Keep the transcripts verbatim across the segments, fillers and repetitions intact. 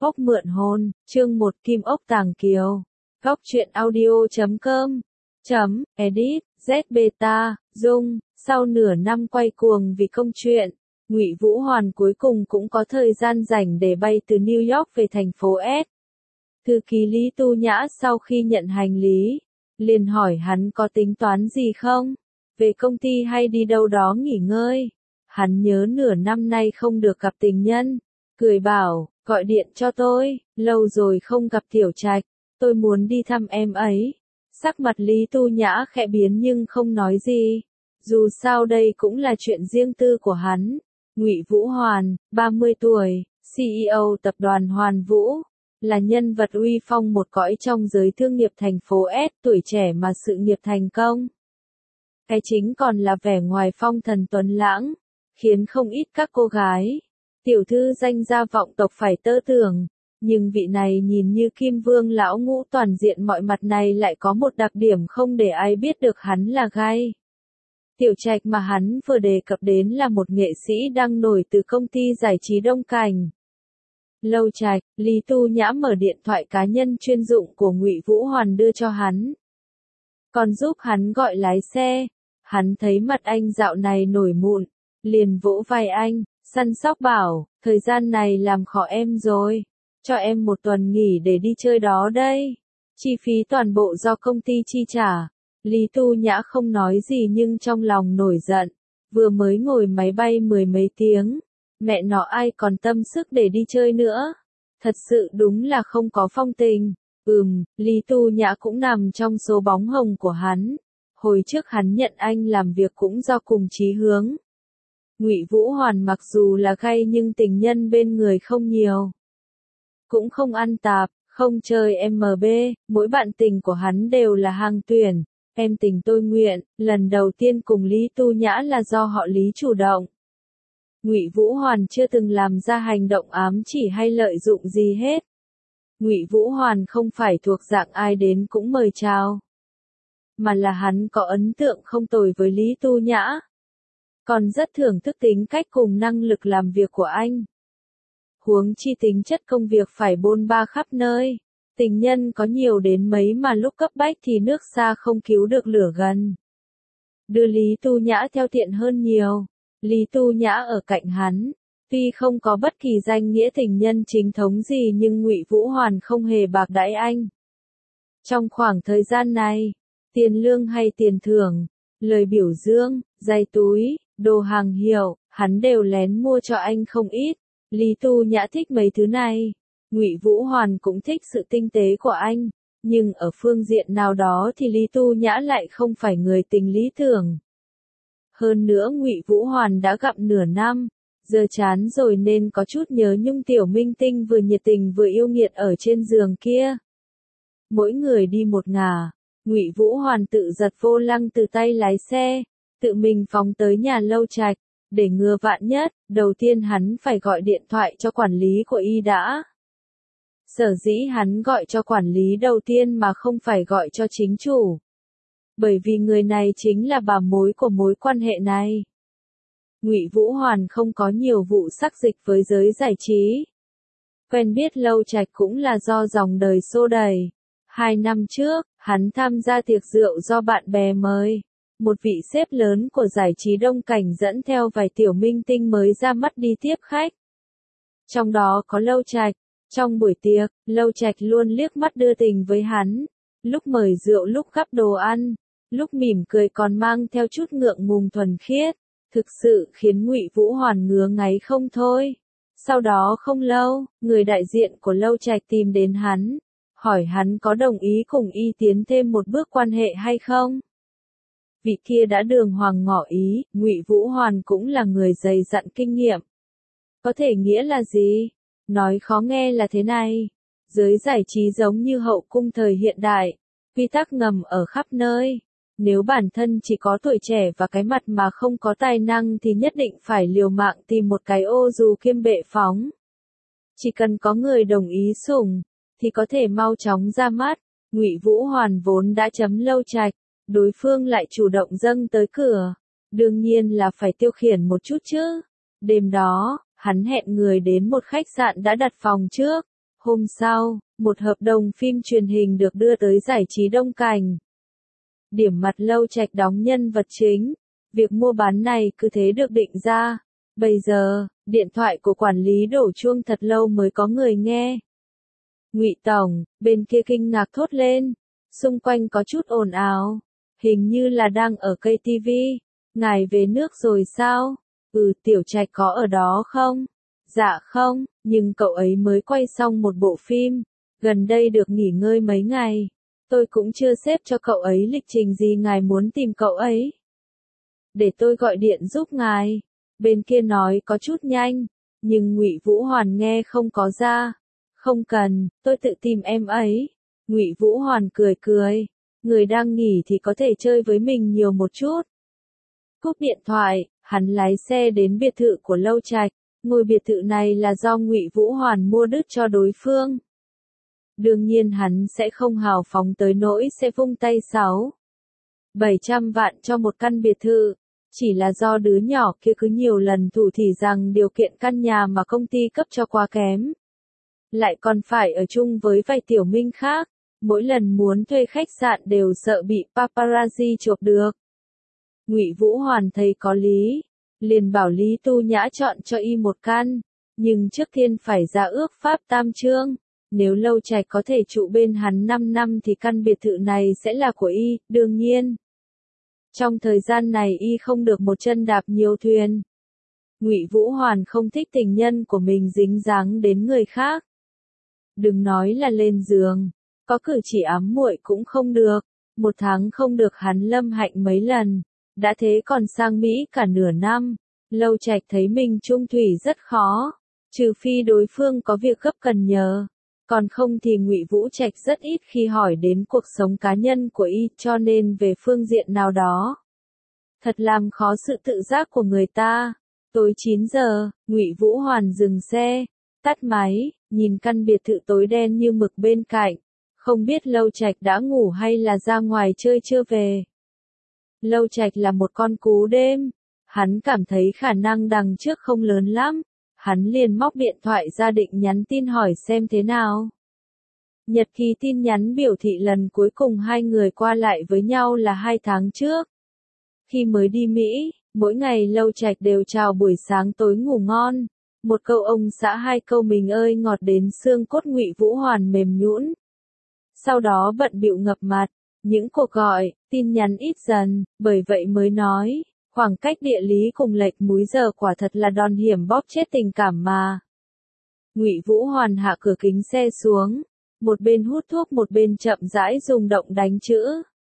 Ốc mượn hôn, chương một Kim ốc tàng kiều. Góc truyện audio chấm com. Chấm, edit, Z beta, Dung, sau nửa năm quay cuồng vì công chuyện, Ngụy Vũ Hoàn cuối cùng cũng có thời gian rảnh để bay từ New York về thành phố S. Thư ký Lý Tu Nhã sau khi nhận hành lý, liền hỏi hắn có tính toán gì không? Về công ty hay đi đâu đó nghỉ ngơi? Hắn nhớ nửa năm nay không được gặp tình nhân, cười bảo, gọi điện cho tôi, lâu rồi không gặp Tiểu Trạch, tôi muốn đi thăm em ấy. Sắc mặt Lý Tu Nhã khẽ biến nhưng không nói gì, dù sao đây cũng là chuyện riêng tư của hắn. Ngụy Vũ Hoàn, ba mươi tuổi, xê e ô tập đoàn Hoàn Vũ, là nhân vật uy phong một cõi trong giới thương nghiệp thành phố S, tuổi trẻ mà sự nghiệp thành công. Cái chính còn là vẻ ngoài phong thần tuấn lãng, khiến không ít các cô gái, tiểu thư danh gia vọng tộc phải tơ tưởng. Nhưng vị này nhìn như kim vương lão ngũ toàn diện mọi mặt này lại có một đặc điểm không để ai biết được hắn là gai. Tiểu Trạch mà hắn vừa đề cập đến là một nghệ sĩ đang nổi từ công ty giải trí Đông Cảnh. Lâu Trạch, Lý Tu Nhã mở điện thoại cá nhân chuyên dụng của Ngụy Vũ Hoàn đưa cho hắn. Còn giúp hắn gọi lái xe. Hắn thấy mặt anh dạo này nổi mụn, liền vỗ vai anh, săn sóc bảo, thời gian này làm khó em rồi. Cho em một tuần nghỉ để đi chơi đó đây. Chi phí toàn bộ do công ty chi trả. Lý Tu Nhã không nói gì nhưng trong lòng nổi giận. Vừa mới ngồi máy bay mười mấy tiếng. Mẹ nó ai còn tâm sức để đi chơi nữa. Thật sự đúng là không có phong tình. Ừm, Lý Tu Nhã cũng nằm trong số bóng hồng của hắn. Hồi trước hắn nhận anh làm việc cũng do cùng chí hướng. Ngụy Vũ Hoàn mặc dù là gay nhưng tình nhân bên người không nhiều. Cũng không ăn tạp, không chơi em bê, mỗi bạn tình của hắn đều là hàng tuyển. Em tình tôi nguyện, lần đầu tiên cùng Lý Tu Nhã là do họ Lý chủ động. Ngụy Vũ Hoàn chưa từng làm ra hành động ám chỉ hay lợi dụng gì hết. Ngụy Vũ Hoàn không phải thuộc dạng ai đến cũng mời chào, mà là hắn có ấn tượng không tồi với Lý Tu Nhã. Còn rất thưởng thức tính cách cùng năng lực làm việc của anh. Huống chi tính chất công việc phải bôn ba khắp nơi. Tình nhân có nhiều đến mấy mà lúc cấp bách thì nước xa không cứu được lửa gần. Đưa Lý Tu Nhã theo tiện hơn nhiều. Lý Tu Nhã ở cạnh hắn, tuy không có bất kỳ danh nghĩa tình nhân chính thống gì nhưng Ngụy Vũ Hoàn không hề bạc đãi anh. Trong khoảng thời gian này, tiền lương hay tiền thưởng, lời biểu dương, giày túi, đồ hàng hiệu, hắn đều lén mua cho anh không ít. Lý Tu Nhã thích mấy thứ này. Ngụy Vũ Hoàn cũng thích sự tinh tế của anh, nhưng ở phương diện nào đó thì Lý Tu Nhã lại không phải người tình lý tưởng. Hơn nữa Ngụy Vũ Hoàn đã gặp nửa năm, giờ chán rồi nên có chút nhớ nhung tiểu minh tinh vừa nhiệt tình vừa yêu nghiệt ở trên giường kia. Mỗi người đi một ngả, Ngụy Vũ Hoàn tự giật vô lăng từ tay lái xe, tự mình phóng tới nhà Lâu Trạch. Để ngừa vạn nhất, đầu tiên hắn phải gọi điện thoại cho quản lý của y đã. Sở dĩ hắn gọi cho quản lý đầu tiên mà không phải gọi cho chính chủ. Bởi vì người này chính là bà mối của mối quan hệ này. Ngụy Vũ Hoàn không có nhiều vụ sắc dịch với giới giải trí. Quen biết Lâu Trạch cũng là do dòng đời xô đẩy. Hai năm trước, hắn tham gia tiệc rượu do bạn bè mời. Một vị sếp lớn của giải trí Đông Cảnh dẫn theo vài tiểu minh tinh mới ra mắt đi tiếp khách. Trong đó có Lâu Trạch. Trong buổi tiệc, Lâu Trạch luôn liếc mắt đưa tình với hắn. Lúc mời rượu lúc gắp đồ ăn, lúc mỉm cười còn mang theo chút ngượng ngùng thuần khiết. Thực sự khiến Ngụy Vũ Hoàn ngứa ngáy không thôi. Sau đó không lâu, người đại diện của Lâu Trạch tìm đến hắn. Hỏi hắn có đồng ý cùng y tiến thêm một bước quan hệ hay không? Vị kia đã đường hoàng ngỏ ý, Ngụy Vũ Hoàn cũng là người dày dặn kinh nghiệm. Có thể nghĩa là gì? Nói khó nghe là thế này. Giới giải trí giống như hậu cung thời hiện đại, quy tắc ngầm ở khắp nơi. Nếu bản thân chỉ có tuổi trẻ và cái mặt mà không có tài năng thì nhất định phải liều mạng tìm một cái ô dù kiêm bệ phóng. Chỉ cần có người đồng ý sủng, thì có thể mau chóng ra mắt. Ngụy Vũ Hoàn vốn đã chấm Lâu Trạch. Đối phương lại chủ động dâng tới cửa. Đương nhiên là phải tiêu khiển một chút chứ. Đêm đó, hắn hẹn người đến một khách sạn đã đặt phòng trước. Hôm sau, một hợp đồng phim truyền hình được đưa tới giải trí Đông Cảnh. Điểm mặt Lâu Trạch đóng nhân vật chính. Việc mua bán này cứ thế được định ra. Bây giờ, điện thoại của quản lý đổ chuông thật lâu mới có người nghe. Ngụy Tổng, bên kia kinh ngạc thốt lên. Xung quanh có chút ồn ào. Hình như là đang ở cây tivi. Ngài về nước rồi sao? Ừ, Tiểu Trạch có ở đó không? Dạ không, nhưng cậu ấy mới quay xong một bộ phim. Gần đây được nghỉ ngơi mấy ngày. Tôi cũng chưa xếp cho cậu ấy lịch trình gì ngài muốn tìm cậu ấy. Để tôi gọi điện giúp ngài. Bên kia nói có chút nhanh, nhưng Ngụy Vũ Hoàn nghe không có ra. Không cần, tôi tự tìm em ấy. Ngụy Vũ Hoàn cười cười. Người đang nghỉ thì có thể chơi với mình nhiều một chút. Cúp điện thoại, hắn lái xe đến biệt thự của Lâu Trạch. Ngôi biệt thự này là do Ngụy Vũ Hoàn mua đứt cho đối phương. Đương nhiên hắn sẽ không hào phóng tới nỗi sẽ vung tay sáu. bảy trăm vạn cho một căn biệt thự. Chỉ là do đứa nhỏ kia cứ nhiều lần thủ thỉ rằng điều kiện căn nhà mà công ty cấp cho quá kém. Lại còn phải ở chung với vài tiểu minh khác. Mỗi lần muốn thuê khách sạn đều sợ bị paparazzi chụp được. Ngụy Vũ Hoàn thấy có lý. Liền bảo Lý Tu Nhã chọn cho y một căn. Nhưng trước tiên phải ra ước pháp tam chương. Nếu Lâu Trạch có thể trụ bên hắn năm năm thì căn biệt thự này sẽ là của y, đương nhiên. Trong thời gian này y không được một chân đạp nhiều thuyền. Ngụy Vũ Hoàn không thích tình nhân của mình dính dáng đến người khác. Đừng nói là lên giường, có cử chỉ ám muội cũng không được. Một tháng không được hắn lâm hạnh mấy lần, đã thế còn sang Mỹ cả nửa năm. Lâu Trạch thấy mình chung thủy rất khó, trừ phi đối phương có việc gấp cần nhờ. Còn không thì Ngụy Vũ Trạch rất ít khi hỏi đến cuộc sống cá nhân của y, cho nên về phương diện nào đó. Thật làm khó sự tự giác của người ta. Tối chín giờ, Ngụy Vũ Hoàn dừng xe, tắt máy, nhìn căn biệt thự tối đen như mực bên cạnh. Không biết Lâu Trạch đã ngủ hay là ra ngoài chơi chưa về. Lâu Trạch là một con cú đêm. Hắn cảm thấy khả năng đằng trước không lớn lắm. Hắn liền móc điện thoại ra định nhắn tin hỏi xem thế nào. Nhật ký tin nhắn biểu thị lần cuối cùng hai người qua lại với nhau là hai tháng trước. Khi mới đi Mỹ, mỗi ngày Lâu Trạch đều chào buổi sáng tối ngủ ngon. Một câu ông xã hai câu mình ơi ngọt đến xương cốt. Ngụy Vũ Hoàn mềm nhũn. Sau đó bận bịu ngập mặt, những cuộc gọi, tin nhắn ít dần, bởi vậy mới nói. Khoảng cách địa lý cùng lệch múi giờ quả thật là đòn hiểm bóp chết tình cảm mà. Ngụy Vũ Hoàn hạ cửa kính xe xuống, một bên hút thuốc một bên chậm rãi dùng động đánh chữ.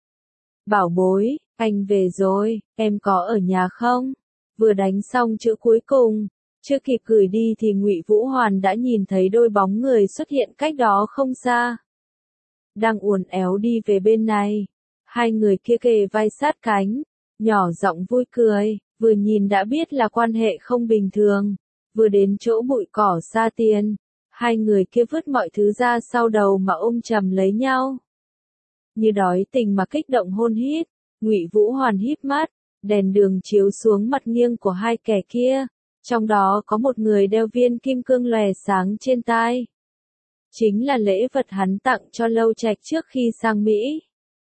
Bảo bối, anh về rồi, em có ở nhà không? Vừa đánh xong chữ cuối cùng, chưa kịp gửi đi thì Ngụy Vũ Hoàn đã nhìn thấy đôi bóng người xuất hiện cách đó không xa. Đang uốn éo đi về bên này, hai người kia kề vai sát cánh. Nhỏ giọng vui cười, vừa nhìn đã biết là quan hệ không bình thường. Vừa đến chỗ bụi cỏ xa tiền, hai người kia vứt mọi thứ ra sau đầu mà ôm chầm lấy nhau. Như đói tình mà kích động hôn hít, Ngụy Vũ Hoàn híp mắt, đèn đường chiếu xuống mặt nghiêng của hai kẻ kia, trong đó có một người đeo viên kim cương lòe sáng trên tai. Chính là lễ vật hắn tặng cho Lâu Trạch trước khi sang Mỹ.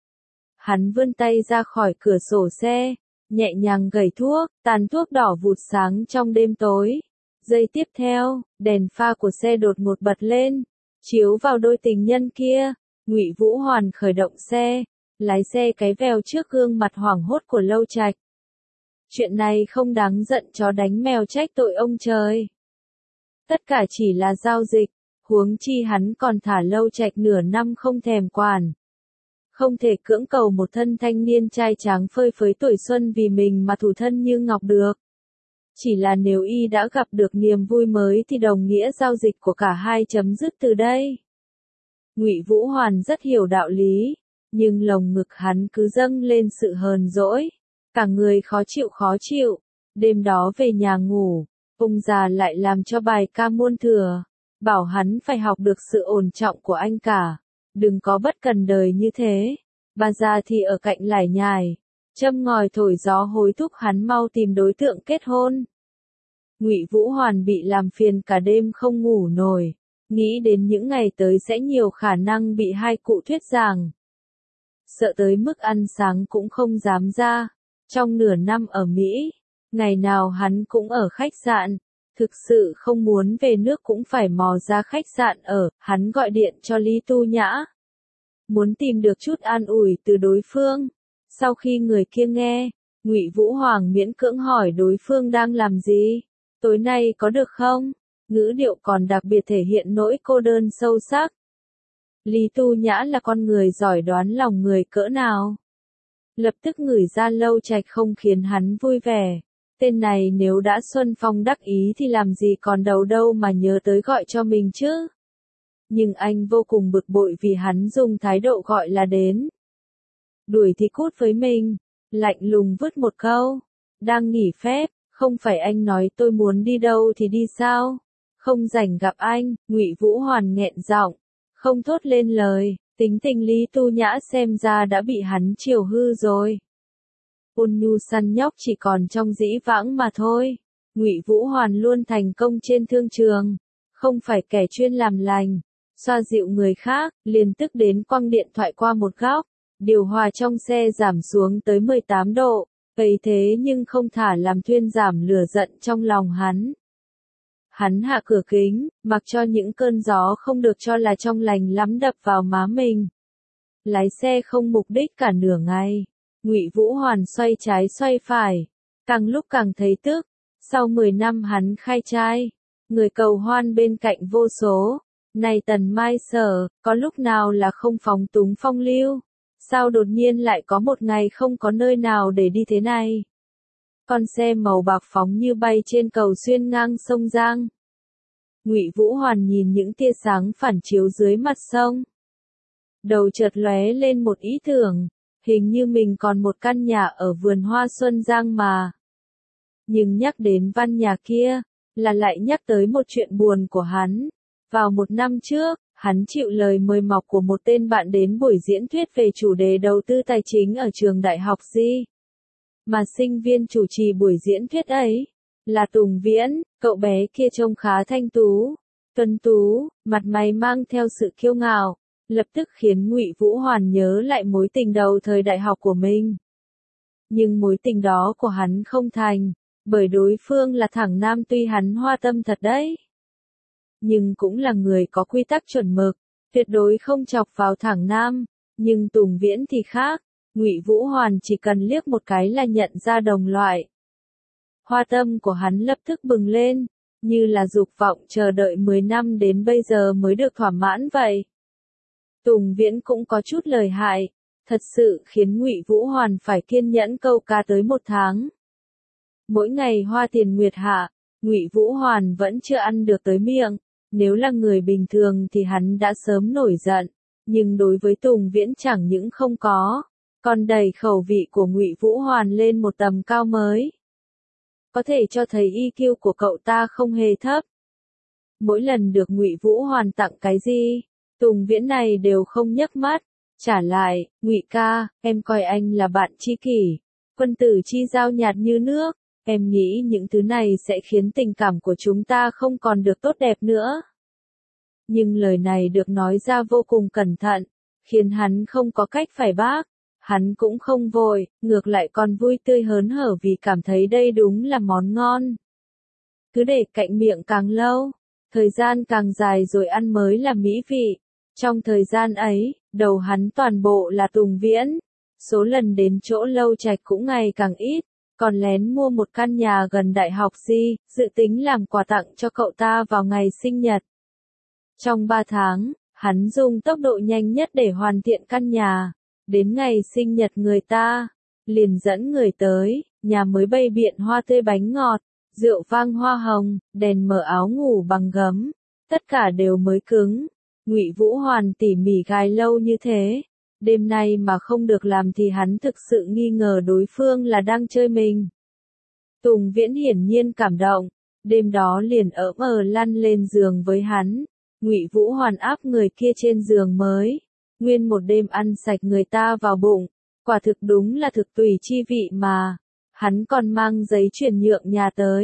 Hắn vươn tay ra khỏi cửa sổ xe, nhẹ nhàng gẩy thuốc, tàn thuốc đỏ vụt sáng trong đêm tối. Giây tiếp theo, đèn pha của xe đột ngột bật lên, chiếu vào đôi tình nhân kia. Ngụy Vũ Hoàn khởi động xe, lái xe cái vèo trước gương mặt hoảng hốt của Lâu Trạch. Chuyện này không đáng giận chó đánh mèo trách tội ông trời. Tất cả chỉ là giao dịch, huống chi hắn còn thả Lâu Trạch nửa năm không thèm quản. Không thể cưỡng cầu một thân thanh niên trai tráng phơi phới tuổi xuân vì mình mà thủ thân như ngọc được. Chỉ là nếu y đã gặp được niềm vui mới thì đồng nghĩa giao dịch của cả hai chấm dứt từ đây. Ngụy Vũ Hoàn rất hiểu đạo lý, nhưng lồng ngực hắn cứ dâng lên sự hờn dỗi, cả người khó chịu khó chịu. Đêm đó về nhà ngủ, ông già lại làm cho bài ca muôn thừa, bảo hắn phải học được sự ổn trọng của anh cả. Đừng có bất cần đời như thế. Bà già thì ở cạnh lải nhải, châm ngòi thổi gió hối thúc hắn mau tìm đối tượng kết hôn. Ngụy Vũ Hoàn bị làm phiền cả đêm không ngủ nổi. nghĩ đến những ngày tới sẽ nhiều khả năng bị hai cụ thuyết giảng. Sợ tới mức ăn sáng cũng không dám ra. Trong nửa năm ở Mỹ, ngày nào hắn cũng ở khách sạn, thực sự không muốn về nước cũng phải mò ra khách sạn ở, hắn gọi điện cho Lý Tu Nhã. Muốn tìm được chút an ủi từ đối phương. Sau khi người kia nghe, Ngụy Vũ Hoàng miễn cưỡng hỏi đối phương đang làm gì, tối nay có được không? Ngữ điệu còn đặc biệt thể hiện nỗi cô đơn sâu sắc. Lý Tu Nhã là con người giỏi đoán lòng người cỡ nào. Lập tức ngửi ra Lâu Trạch không khiến hắn vui vẻ. Tên này nếu đã xuân phong đắc ý thì làm gì còn đầu đâu mà nhớ tới gọi cho mình chứ. Nhưng anh vô cùng bực bội vì hắn dùng thái độ gọi là đến. Đuổi thì cút với mình, lạnh lùng vứt một câu. Đang nghỉ phép, không phải anh nói tôi muốn đi đâu thì đi sao? Không rảnh gặp anh, Ngụy Vũ Hoàn nghẹn giọng, không thốt lên lời. Tính tình Lý Tu Nhã xem ra đã bị hắn chiều hư rồi. Ôn nhu săn nhóc chỉ còn trong dĩ vãng mà thôi. Ngụy Vũ Hoàn luôn thành công trên thương trường, không phải kẻ chuyên làm lành, xoa dịu người khác, liền tức đến quăng điện thoại qua một góc. Điều hòa trong xe giảm xuống tới mười tám độ, ấy thế nhưng không thả làm thuyên giảm lửa giận trong lòng hắn. Hắn hạ cửa kính, mặc cho những cơn gió không được cho là trong lành lắm đập vào má mình. Lái xe không mục đích cả nửa ngày. Ngụy Vũ Hoàn xoay trái xoay phải, càng lúc càng thấy tức. Sau mười năm hắn khai trai, người cầu hoan bên cạnh vô số. Này Tần Mai Sở, có lúc nào là không phóng túng phong lưu? Sao đột nhiên lại có một ngày không có nơi nào để đi thế này? Con xe màu bạc phóng như bay trên cầu xuyên ngang sông Giang. Ngụy Vũ Hoàn nhìn những tia sáng phản chiếu dưới mặt sông. Đầu chợt lóe lên một ý tưởng, hình như mình còn một căn nhà ở vườn hoa Xuân Giang mà. Nhưng nhắc đến văn nhà kia, là lại nhắc tới một chuyện buồn của hắn. Vào một năm trước, hắn chịu lời mời mọc của một tên bạn đến buổi diễn thuyết về chủ đề đầu tư tài chính ở trường đại học Di. Mà sinh viên chủ trì buổi diễn thuyết ấy, là Tùng Viễn, cậu bé kia trông khá thanh tú, tuấn tú, mặt mày mang theo sự kiêu ngạo, lập tức khiến Ngụy Vũ Hoàn nhớ lại mối tình đầu thời đại học của mình. Nhưng mối tình đó của hắn không thành, bởi đối phương là thằng nam tuy hắn hoa tâm thật đấy. Nhưng cũng là người có quy tắc chuẩn mực, tuyệt đối không chọc vào thằng nam, nhưng Tùng Viễn thì khác. Ngụy Vũ Hoàn chỉ cần liếc một cái là nhận ra đồng loại. Hoa tâm của hắn lập tức bừng lên, như là dục vọng chờ đợi mười năm đến bây giờ mới được thỏa mãn vậy. Tùng Viễn cũng có chút lời hại, thật sự khiến Ngụy Vũ Hoàn phải kiên nhẫn câu cá tới một tháng. Mỗi ngày hoa tiền nguyệt hạ, Ngụy Vũ Hoàn vẫn chưa ăn được tới miệng, nếu là người bình thường thì hắn đã sớm nổi giận, nhưng đối với Tùng Viễn chẳng những không có, còn đẩy khẩu vị của Ngụy Vũ Hoàn lên một tầm cao mới. Có thể cho thấy i kiu của cậu ta không hề thấp. Mỗi lần được Ngụy Vũ Hoàn tặng cái gì, Tùng Viễn này đều không nhấc mắt, trả lại, Ngụy ca, em coi anh là bạn tri kỷ, quân tử chi giao nhạt như nước, em nghĩ những thứ này sẽ khiến tình cảm của chúng ta không còn được tốt đẹp nữa. Nhưng lời này được nói ra vô cùng cẩn thận, khiến hắn không có cách phải bác. Hắn cũng không vội, ngược lại còn vui tươi hớn hở vì cảm thấy đây đúng là món ngon. Cứ để cạnh miệng càng lâu, thời gian càng dài rồi ăn mới là mỹ vị. Trong thời gian ấy, đầu hắn toàn bộ là Tùng Viễn. Số lần đến chỗ Lâu Trạch cũng ngày càng ít, còn lén mua một căn nhà gần đại học Di, dự tính làm quà tặng cho cậu ta vào ngày sinh nhật. Trong ba tháng, hắn dùng tốc độ nhanh nhất để hoàn thiện căn nhà. Đến ngày sinh nhật người ta, liền dẫn người tới, nhà mới bày biện hoa tươi bánh ngọt, rượu vang hoa hồng, đèn mở áo ngủ bằng gấm, tất cả đều mới cứng. Ngụy Vũ Hoàn tỉ mỉ gài lâu như thế, đêm nay mà không được làm thì hắn thực sự nghi ngờ đối phương là đang chơi mình. Tùng Viễn hiển nhiên cảm động, đêm đó liền ỡm ờ lăn lên giường với hắn. Ngụy Vũ Hoàn áp người kia trên giường mới. Nguyên một đêm ăn sạch người ta vào bụng, quả thực đúng là thực tùy chi vị mà. Hắn còn mang giấy chuyển nhượng nhà tới,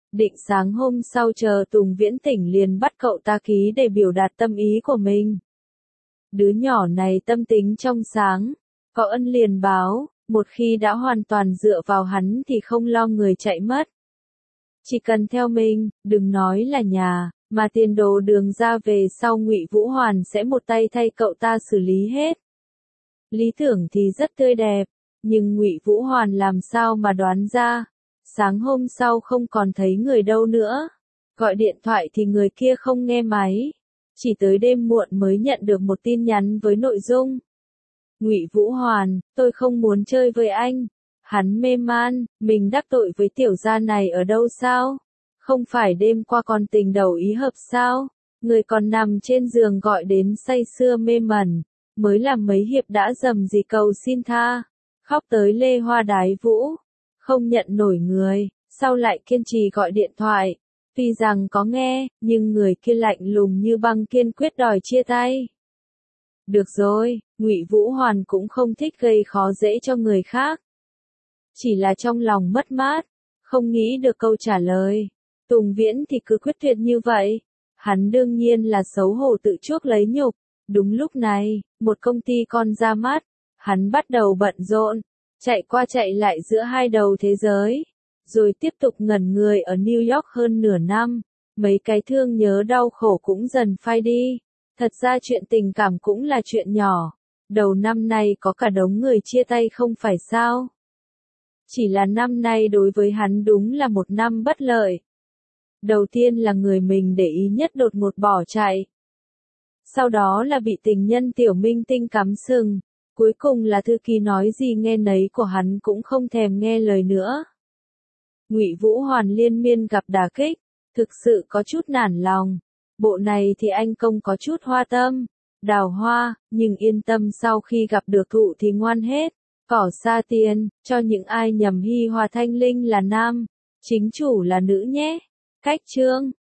Định sáng hôm sau chờ Tùng Viễn tỉnh liền bắt cậu ta ký để biểu đạt tâm ý của mình. Đứa nhỏ này tâm tính trong sáng, có ân liền báo, một khi đã hoàn toàn dựa vào hắn thì không lo người chạy mất. Chỉ cần theo mình, đừng nói là nhà, mà tiền đồ đường ra về sau Ngụy Vũ Hoàn sẽ một tay thay cậu ta xử lý hết. Lý tưởng thì rất tươi đẹp, nhưng Ngụy Vũ Hoàn làm sao mà đoán ra, sáng hôm sau không còn thấy người đâu nữa. Gọi điện thoại thì người kia không nghe máy, chỉ tới đêm muộn mới nhận được một tin nhắn với nội dung: Ngụy Vũ Hoàn, tôi không muốn chơi với anh. Hắn mê man, mình đắc tội với tiểu gia này ở đâu sao? Không phải đêm qua còn tình đầu ý hợp sao? Người còn nằm trên giường gọi đến say sưa mê mẩn, mới làm mấy hiệp đã dầm gì cầu xin tha, khóc tới lê hoa đái vũ, không nhận nổi người, sau lại kiên trì gọi điện thoại, tuy rằng có nghe, nhưng người kia lạnh lùng như băng kiên quyết đòi chia tay. Được rồi, Ngụy Vũ Hoàn cũng không thích gây khó dễ cho người khác. Chỉ là trong lòng mất mát, không nghĩ được câu trả lời. Tùng Viễn thì cứ quyết tuyệt như vậy. Hắn đương nhiên là xấu hổ tự chuốc lấy nhục. Đúng lúc này, một công ty con ra mắt. Hắn bắt đầu bận rộn, chạy qua chạy lại giữa hai đầu thế giới. Rồi tiếp tục ngẩn người ở New York hơn nửa năm. Mấy cái thương nhớ đau khổ cũng dần phai đi. Thật ra chuyện tình cảm cũng là chuyện nhỏ. Đầu năm nay có cả đống người chia tay không phải sao? Chỉ là năm nay đối với hắn đúng là một năm bất lợi. Đầu tiên là người mình để ý nhất đột ngột bỏ chạy. Sau đó là bị tình nhân tiểu minh tinh cắm sừng. Cuối cùng là thư ký nói gì nghe nấy của hắn cũng không thèm nghe lời nữa. Ngụy Vũ Hoàn liên miên gặp đả kích, thực sự có chút nản lòng. Bộ này thì anh công có chút hoa tâm, đào hoa, nhưng yên tâm sau khi gặp được thụ thì ngoan hết. Cỏ xa tiền, cho những ai nhầm Hi Hòa Thanh Linh là nam, chính chủ là nữ nhé. Cách chương